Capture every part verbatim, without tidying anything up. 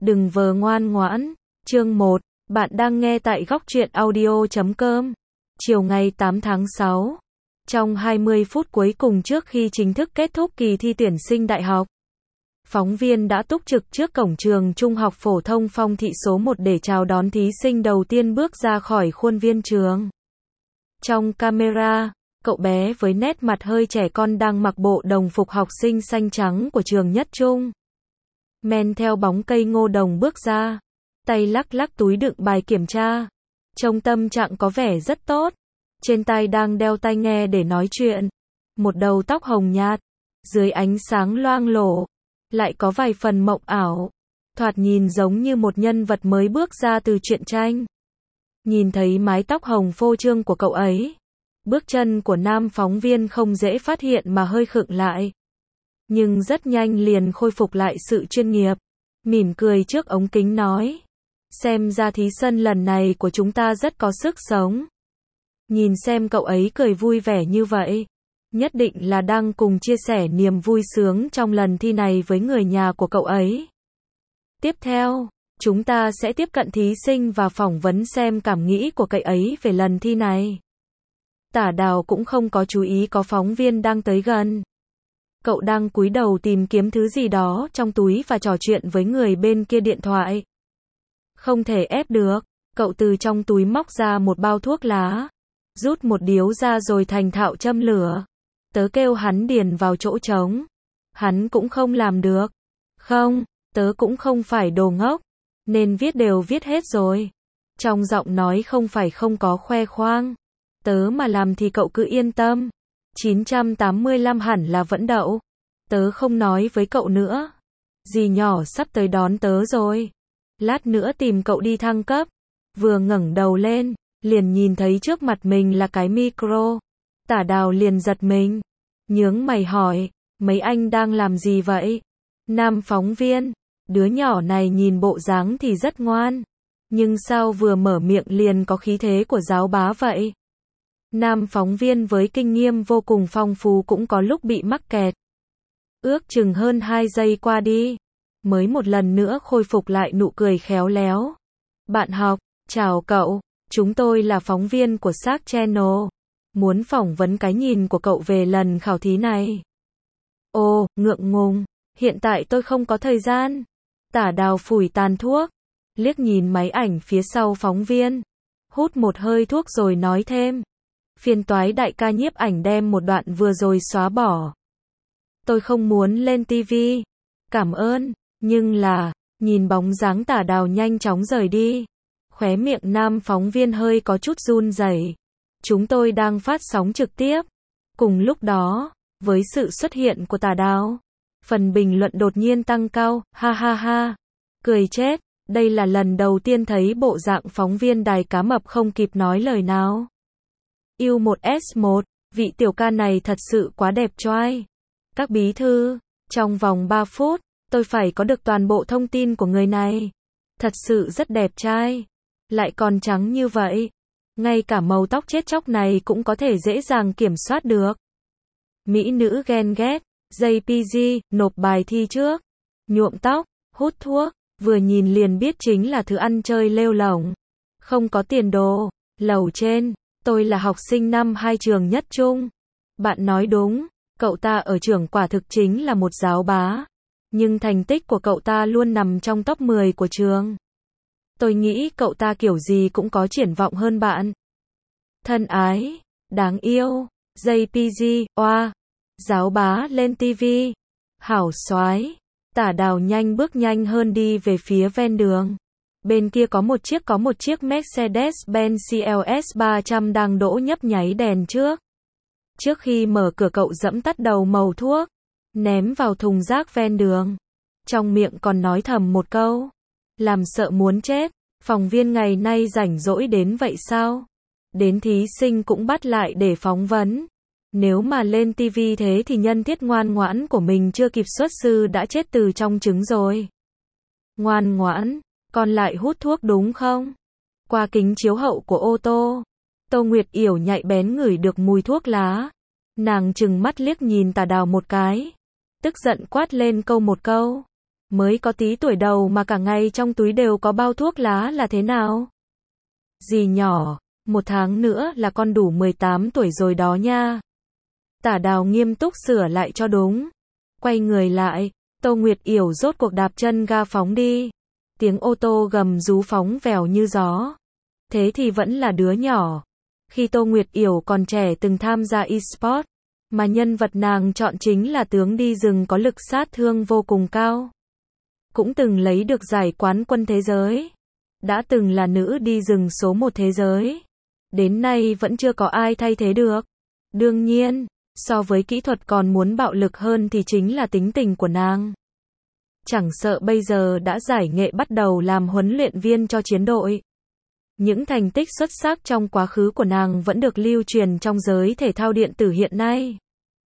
Đừng vờ ngoan ngoãn. Chương một. Bạn đang nghe tại góc truyện audio chấm com. Chiều ngày tám tháng sáu. Trong hai mươi phút cuối cùng trước khi chính thức kết thúc kỳ thi tuyển sinh đại học, phóng viên đã túc trực trước cổng trường Trung học phổ thông Phong Thị số một để chào đón thí sinh đầu tiên bước ra khỏi khuôn viên trường. Trong camera, cậu bé với nét mặt hơi trẻ con đang mặc bộ đồng phục học sinh xanh trắng của trường Nhất Trung. Men theo bóng cây ngô đồng bước ra, tay lắc lắc túi đựng bài kiểm tra. Trông tâm trạng có vẻ rất tốt. Trên tay đang đeo tai nghe để nói chuyện. Một đầu tóc hồng nhạt, dưới ánh sáng loang lổ, lại có vài phần mộng ảo. Thoạt nhìn giống như một nhân vật mới bước ra từ truyện tranh. Nhìn thấy mái tóc hồng phô trương của cậu ấy, bước chân của nam phóng viên không dễ phát hiện mà hơi khựng lại. Nhưng rất nhanh liền khôi phục lại sự chuyên nghiệp. Mỉm cười trước ống kính nói: xem ra thí sinh lần này của chúng ta rất có sức sống. Nhìn xem cậu ấy cười vui vẻ như vậy, nhất định là đang cùng chia sẻ niềm vui sướng trong lần thi này với người nhà của cậu ấy. Tiếp theo, chúng ta sẽ tiếp cận thí sinh và phỏng vấn xem cảm nghĩ của cậu ấy về lần thi này. Tả Đào cũng không có chú ý có phóng viên đang tới gần. Cậu đang cúi đầu tìm kiếm thứ gì đó trong túi và trò chuyện với người bên kia điện thoại. Không thể ép được, cậu từ trong túi móc ra một bao thuốc lá, rút một điếu ra rồi thành thạo châm lửa. Tớ kêu hắn điền vào chỗ trống. Hắn cũng không làm được. Không, tớ cũng không phải đồ ngốc, nên viết đều viết hết rồi. Trong giọng nói không phải không có khoe khoang. Tớ mà làm thì cậu cứ yên tâm. chín trăm tám mươi lăm hẳn là vẫn đậu. Tớ không nói với cậu nữa. Dì nhỏ sắp tới đón tớ rồi. Lát nữa tìm cậu đi thăng cấp. Vừa ngẩng đầu lên, liền nhìn thấy trước mặt mình là cái micro. Tả Đào liền giật mình. Nhướng mày hỏi, mấy anh đang làm gì vậy? Nam phóng viên, đứa nhỏ này nhìn bộ dáng thì rất ngoan. Nhưng sao vừa mở miệng liền có khí thế của giáo bá vậy? Nam phóng viên với kinh nghiệm vô cùng phong phú cũng có lúc bị mắc kẹt. Ước chừng hơn hai giây qua đi, mới một lần nữa khôi phục lại nụ cười khéo léo. Bạn học, chào cậu, chúng tôi là phóng viên của Shark Channel. Muốn phỏng vấn cái nhìn của cậu về lần khảo thí này. Ồ, ngượng ngùng, hiện tại tôi không có thời gian. Tả Đào phủi tàn thuốc, liếc nhìn máy ảnh phía sau phóng viên, hút một hơi thuốc rồi nói thêm. Phiền toái đại ca nhiếp ảnh đem một đoạn vừa rồi xóa bỏ. Tôi không muốn lên ti vi. Cảm ơn, nhưng là, nhìn bóng dáng Tả Đào nhanh chóng rời đi. Khóe miệng nam phóng viên hơi có chút run rẩy. Chúng tôi đang phát sóng trực tiếp. Cùng lúc đó, với sự xuất hiện của Tả Đào, phần bình luận đột nhiên tăng cao, ha ha ha. Cười chết, đây là lần đầu tiên thấy bộ dạng phóng viên đài cá mập không kịp nói lời nào. U một S một, vị tiểu ca này thật sự quá đẹp trai. Các bí thư, trong vòng ba phút, tôi phải có được toàn bộ thông tin của người này. Thật sự rất đẹp trai. Lại còn trắng như vậy. Ngay cả màu tóc chết chóc này cũng có thể dễ dàng kiểm soát được. Mỹ nữ ghen ghét, gi pê giê, nộp bài thi trước. Nhuộm tóc, hút thuốc, vừa nhìn liền biết chính là thứ ăn chơi lêu lổng. Không có tiền đồ. Lầu trên, tôi là học sinh năm hai trường Nhất Trung. Bạn nói đúng, cậu ta ở trường quả thực chính là một giáo bá. Nhưng thành tích của cậu ta luôn nằm trong top mười của trường. Tôi nghĩ cậu ta kiểu gì cũng có triển vọng hơn bạn. Thân ái, đáng yêu, gi pê giê, oa, giáo bá lên ti vi, hảo soái. Tả Đào nhanh bước nhanh hơn đi về phía ven đường. Bên kia có một chiếc có một chiếc Mercedes-Benz xê lờ ét ba trăm đang đỗ nhấp nháy đèn trước. Trước khi mở cửa cậu dẫm tắt đầu màu thuốc, ném vào thùng rác ven đường. Trong miệng còn nói thầm một câu. Làm sợ muốn chết, phóng viên ngày nay rảnh rỗi đến vậy sao? Đến thí sinh cũng bắt lại để phỏng vấn. Nếu mà lên ti vi thế thì nhân thiết ngoan ngoãn của mình chưa kịp xuất sư đã chết từ trong trứng rồi. Ngoan ngoãn, còn lại hút thuốc đúng không? Qua kính chiếu hậu của ô tô, Tô Nguyệt Yểu nhạy bén ngửi được mùi thuốc lá. Nàng trừng mắt liếc nhìn Tả Đào một cái, tức giận quát lên câu một câu. Mới có tí tuổi đầu mà cả ngày trong túi đều có bao thuốc lá là thế nào? Dì nhỏ, một tháng nữa là con đủ mười tám tuổi rồi đó nha. Tả Đào nghiêm túc sửa lại cho đúng. Quay người lại, Tô Nguyệt Yểu rốt cuộc đạp chân ga phóng đi. Tiếng ô tô gầm rú phóng vèo như gió. Thế thì vẫn là đứa nhỏ. Khi Tô Nguyệt Yểu còn trẻ từng tham gia e-sport, mà nhân vật nàng chọn chính là tướng đi rừng có lực sát thương vô cùng cao. Cũng từng lấy được giải quán quân thế giới. Đã từng là nữ đi rừng số một thế giới. Đến nay vẫn chưa có ai thay thế được. Đương nhiên, so với kỹ thuật còn muốn bạo lực hơn thì chính là tính tình của nàng. Chẳng sợ bây giờ đã giải nghệ bắt đầu làm huấn luyện viên cho chiến đội. Những thành tích xuất sắc trong quá khứ của nàng vẫn được lưu truyền trong giới thể thao điện tử hiện nay.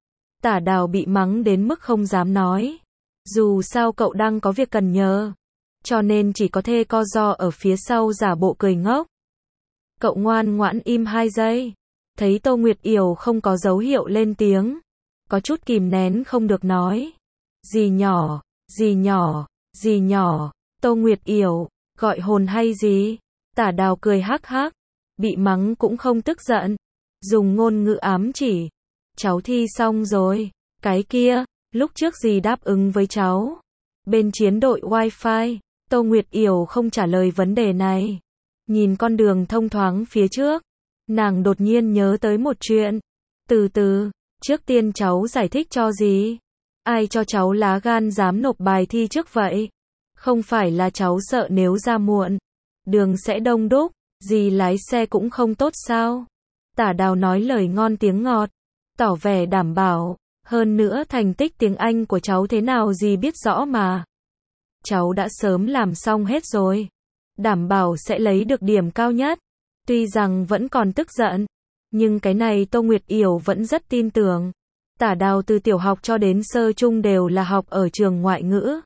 Tả Đào bị mắng đến mức không dám nói. Dù sao cậu đang có việc cần nhờ. Cho nên chỉ có thê co ro ở phía sau giả bộ cười ngốc. Cậu ngoan ngoãn im hai giây. Thấy Tô Nguyệt Yểu không có dấu hiệu lên tiếng. Có chút kìm nén không được nói. Dì nhỏ, dì nhỏ, dì nhỏ, Tô Nguyệt Yểu, gọi hồn hay gì? Tả Đào cười hắc hắc. Bị mắng cũng không tức giận. Dùng ngôn ngữ ám chỉ. Cháu thi xong rồi. Cái kia, lúc trước dì đáp ứng với cháu. Bên chiến đội Wi-Fi, Tô Nguyệt Yểu không trả lời vấn đề này. Nhìn con đường thông thoáng phía trước. Nàng đột nhiên nhớ tới một chuyện. Từ từ, trước tiên cháu giải thích cho dì. Ai cho cháu lá gan dám nộp bài thi trước vậy? Không phải là cháu sợ nếu ra muộn, đường sẽ đông đúc, dì lái xe cũng không tốt sao? Tả Đào nói lời ngon tiếng ngọt, tỏ vẻ đảm bảo. Hơn nữa thành tích tiếng Anh của cháu thế nào dì biết rõ mà. Cháu đã sớm làm xong hết rồi. Đảm bảo sẽ lấy được điểm cao nhất. Tuy rằng vẫn còn tức giận, nhưng cái này Tô Nguyệt Yểu vẫn rất tin tưởng. Tả Đào từ tiểu học cho đến sơ trung đều là học ở trường ngoại ngữ.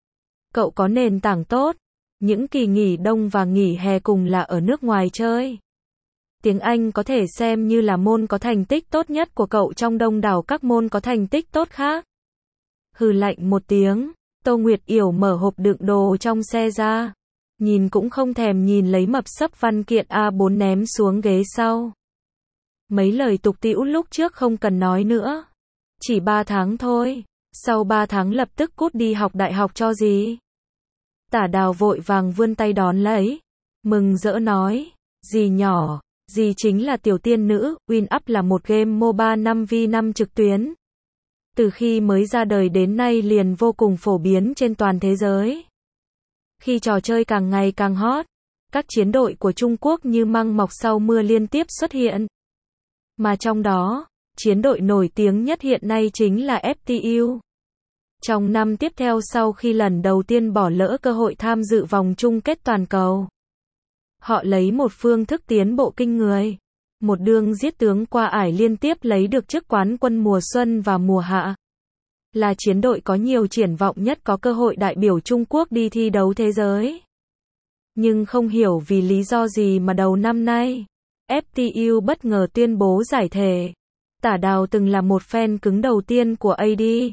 Cậu có nền tảng tốt. Những kỳ nghỉ đông và nghỉ hè cùng là ở nước ngoài chơi. Tiếng Anh có thể xem như là môn có thành tích tốt nhất của cậu trong đông đảo các môn có thành tích tốt khác. Hừ lạnh một tiếng, Tô Nguyệt Yểu mở hộp đựng đồ trong xe ra. Nhìn cũng không thèm nhìn lấy mập xấp văn kiện A bốn ném xuống ghế sau. Mấy lời tục tĩu lúc trước không cần nói nữa. Chỉ ba tháng thôi. Sau ba tháng lập tức cút đi học đại học cho gì? Tả Đào vội vàng vươn tay đón lấy. Mừng rỡ nói. Dì nhỏ. Dì chính là tiểu tiên nữ. WinUp là một game MOBA năm vs năm trực tuyến. Từ khi mới ra đời đến nay liền vô cùng phổ biến trên toàn thế giới. Khi trò chơi càng ngày càng hot, các chiến đội của Trung Quốc như măng mọc sau mưa liên tiếp xuất hiện. Mà trong đó, chiến đội nổi tiếng nhất hiện nay chính là ép tê u. Trong năm tiếp theo sau khi lần đầu tiên bỏ lỡ cơ hội tham dự vòng chung kết toàn cầu, họ lấy một phương thức tiến bộ kinh người. Một đường giết tướng qua ải liên tiếp lấy được chức quán quân mùa xuân và mùa hạ. Là chiến đội có nhiều triển vọng nhất có cơ hội đại biểu Trung Quốc đi thi đấu thế giới. Nhưng không hiểu vì lý do gì mà đầu năm nay, ép tê u bất ngờ tuyên bố giải thể. Tả Đào từng là một fan cứng đầu tiên của a đê.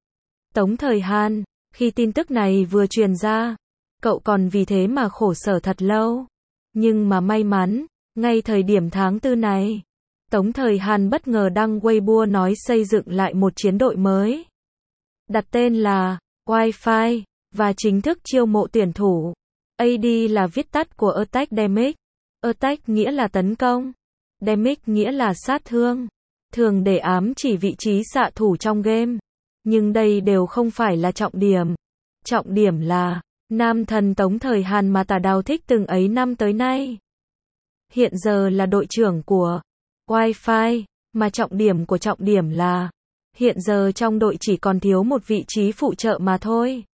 Tống Thời Hàn, khi tin tức này vừa truyền ra, cậu còn vì thế mà khổ sở thật lâu. Nhưng mà may mắn, ngay thời điểm tháng tư này, Tống Thời Hàn bất ngờ đăng Weibo nói xây dựng lại một chiến đội mới. Đặt tên là Wi-Fi, và chính thức chiêu mộ tuyển thủ. a đê là viết tắt của Attack Damage. Attack nghĩa là tấn công. Damage nghĩa là sát thương. Thường để ám chỉ vị trí xạ thủ trong game. Nhưng đây đều không phải là trọng điểm. Trọng điểm là nam thần Tống Thời Hàn mà Tả Đào thích từng ấy năm tới nay. Hiện giờ là đội trưởng của Wi-Fi, mà trọng điểm của trọng điểm là hiện giờ trong đội chỉ còn thiếu một vị trí phụ trợ mà thôi.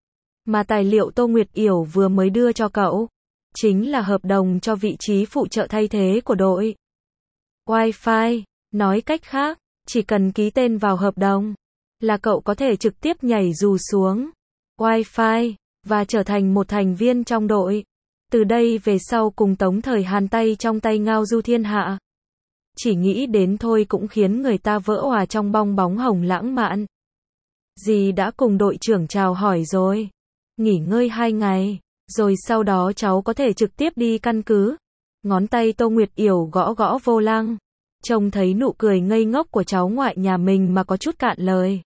Mà tài liệu Tô Nguyệt Yểu vừa mới đưa cho cậu, chính là hợp đồng cho vị trí phụ trợ thay thế của đội Wi-Fi. Nói cách khác, chỉ cần ký tên vào hợp đồng, là cậu có thể trực tiếp nhảy dù xuống Wi-Fi, và trở thành một thành viên trong đội. Từ đây về sau cùng Tống Thời Hàn tay trong tay ngao du thiên hạ. Chỉ nghĩ đến thôi cũng khiến người ta vỡ òa trong bong bóng hồng lãng mạn. Dì đã cùng đội trưởng chào hỏi rồi. nghỉ ngơi hai ngày, rồi sau đó cháu có thể trực tiếp đi căn cứ. Ngón tay Tô Nguyệt Yểu gõ gõ vô lăng, trông thấy nụ cười ngây ngốc của cháu ngoại nhà mình mà có chút cạn lời.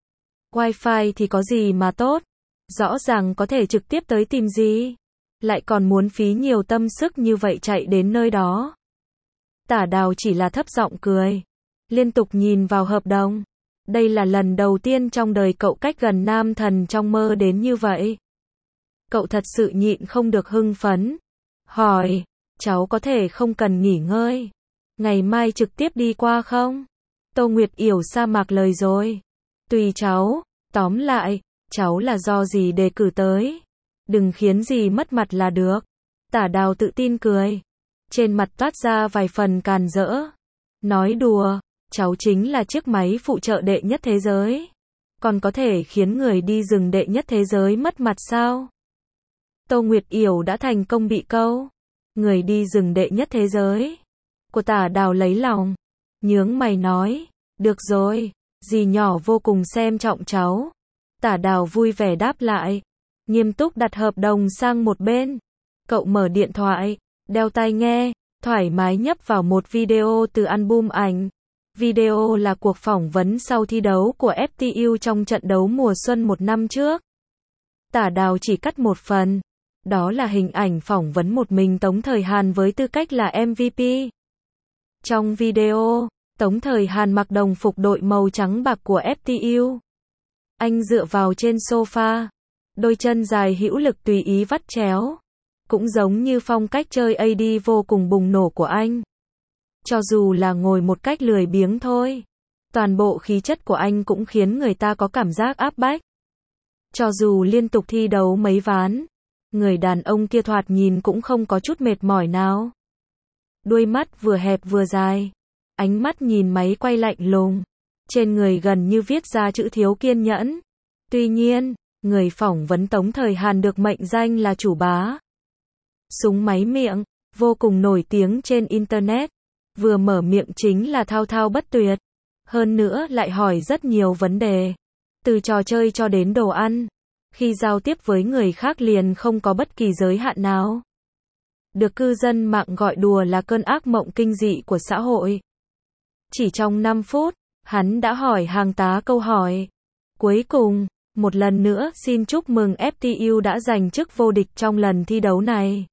Wifi thì có gì mà tốt, rõ ràng có thể trực tiếp tới tìm gì, lại còn muốn phí nhiều tâm sức như vậy chạy đến nơi đó. Tả Đào chỉ là thấp giọng cười, liên tục nhìn vào hợp đồng. Đây là lần đầu tiên trong đời cậu cách gần nam thần trong mơ đến như vậy. Cậu thật sự nhịn không được hưng phấn. Hỏi, cháu có thể không cần nghỉ ngơi, ngày mai trực tiếp đi qua không? Tô Nguyệt Yểu sa mạc lời rồi. Tùy cháu, tóm lại, cháu là do gì đề cử tới. Đừng khiến gì mất mặt là được. Tả Đào tự tin cười. Trên mặt toát ra vài phần càn rỡ. Nói đùa, cháu chính là chiếc máy phụ trợ đệ nhất thế giới. Còn có thể khiến người đi rừng đệ nhất thế giới mất mặt sao? Tô Nguyệt Yểu đã thành công bị câu. Người đi rừng đệ nhất thế giới. Của Tả Đào lấy lòng. Nhướng mày nói. Được rồi, dì nhỏ vô cùng xem trọng cháu. Tả Đào vui vẻ đáp lại. Nghiêm túc đặt hợp đồng sang một bên. Cậu mở điện thoại, đeo tai nghe, thoải mái nhấp vào một video từ album ảnh. Video là cuộc phỏng vấn sau thi đấu của ép tê u trong trận đấu mùa xuân một năm trước. Tả Đào chỉ cắt một phần. Đó là hình ảnh phỏng vấn một mình Tống Thời Hàn với tư cách là em vê pê. Trong video, Tống Thời Hàn mặc đồng phục đội màu trắng bạc của ép tê u. Anh dựa vào trên sofa, đôi chân dài hữu lực tùy ý vắt chéo. Cũng giống như phong cách chơi a đê vô cùng bùng nổ của anh. Cho dù là ngồi một cách lười biếng thôi, toàn bộ khí chất của anh cũng khiến người ta có cảm giác áp bách. Cho dù liên tục thi đấu mấy ván, người đàn ông kia thoạt nhìn cũng không có chút mệt mỏi nào. Đuôi mắt vừa hẹp vừa dài, ánh mắt nhìn máy quay lạnh lùng, trên người gần như viết ra chữ thiếu kiên nhẫn. Tuy nhiên, người phỏng vấn Tống Thời Hàn được mệnh danh là chủ bá súng máy miệng, vô cùng nổi tiếng trên Internet. Vừa mở miệng chính là thao thao bất tuyệt. Hơn nữa lại hỏi rất nhiều vấn đề. Từ trò chơi cho đến đồ ăn. Khi giao tiếp với người khác liền không có bất kỳ giới hạn nào. Được cư dân mạng gọi đùa là cơn ác mộng kinh dị của xã hội. Chỉ trong năm phút, hắn đã hỏi hàng tá câu hỏi. Cuối cùng, một lần nữa xin chúc mừng ép tê u đã giành chức vô địch trong lần thi đấu này.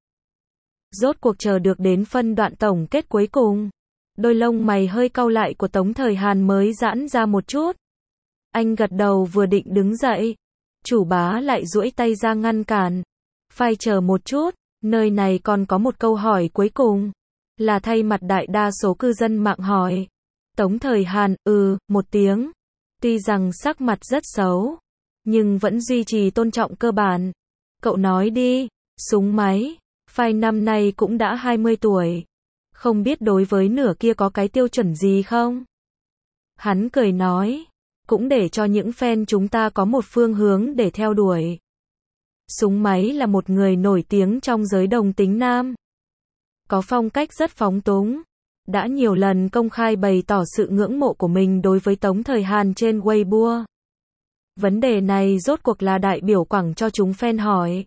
Rốt cuộc chờ được đến phân đoạn tổng kết cuối cùng. Đôi lông mày hơi cau lại của Tống Thời Hàn mới giãn ra một chút. Anh gật đầu vừa định đứng dậy. Chủ bá lại duỗi tay ra ngăn cản. Phải chờ một chút, nơi này còn có một câu hỏi cuối cùng. Là thay mặt đại đa số cư dân mạng hỏi. Tống Thời Hàn, ừ, một tiếng. Tuy rằng sắc mặt rất xấu, nhưng vẫn duy trì tôn trọng cơ bản. Cậu nói đi, súng máy. Phai năm nay cũng đã hai mươi tuổi. Không biết đối với nửa kia có cái tiêu chuẩn gì không? Hắn cười nói. Cũng để cho những fan chúng ta có một phương hướng để theo đuổi. Súng máy là một người nổi tiếng trong giới đồng tính nam. Có phong cách rất phóng túng. Đã nhiều lần công khai bày tỏ sự ngưỡng mộ của mình đối với Tống Thời Hàn trên Weibo. Vấn đề này rốt cuộc là đại biểu quẳng cho chúng fan hỏi.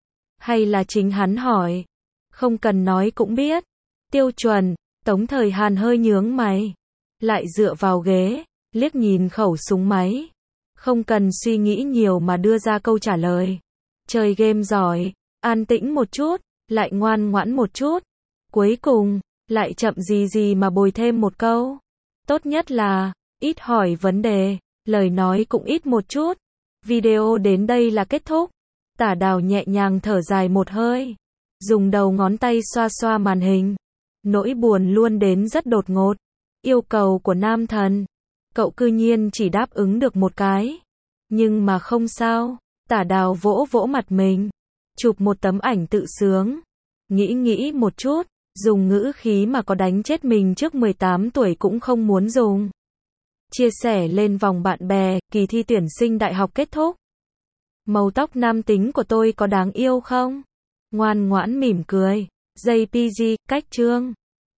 Hay là chính hắn hỏi? Không cần nói cũng biết. Tiêu chuẩn, Tống Thời Hàn hơi nhướng mày. Lại dựa vào ghế, liếc nhìn khẩu súng máy. Không cần suy nghĩ nhiều mà đưa ra câu trả lời. Chơi game giỏi, an tĩnh một chút, lại ngoan ngoãn một chút. Cuối cùng, lại chậm gì gì mà bồi thêm một câu. Tốt nhất là, ít hỏi vấn đề, lời nói cũng ít một chút. Video đến đây là kết thúc. Tả Đào nhẹ nhàng thở dài một hơi. Dùng đầu ngón tay xoa xoa màn hình. Nỗi buồn luôn đến rất đột ngột. Yêu cầu của nam thần. Cậu cư nhiên chỉ đáp ứng được một cái. Nhưng mà không sao. Tả Đào vỗ vỗ mặt mình. Chụp một tấm ảnh tự sướng. Nghĩ nghĩ một chút. Dùng ngữ khí mà có đánh chết mình trước mười tám tuổi cũng không muốn dùng. Chia sẻ lên vòng bạn bè. Kỳ thi tuyển sinh đại học kết thúc. Màu tóc nam tính của tôi có đáng yêu không? Ngoan ngoãn mỉm cười. gi pê giê, cách chương.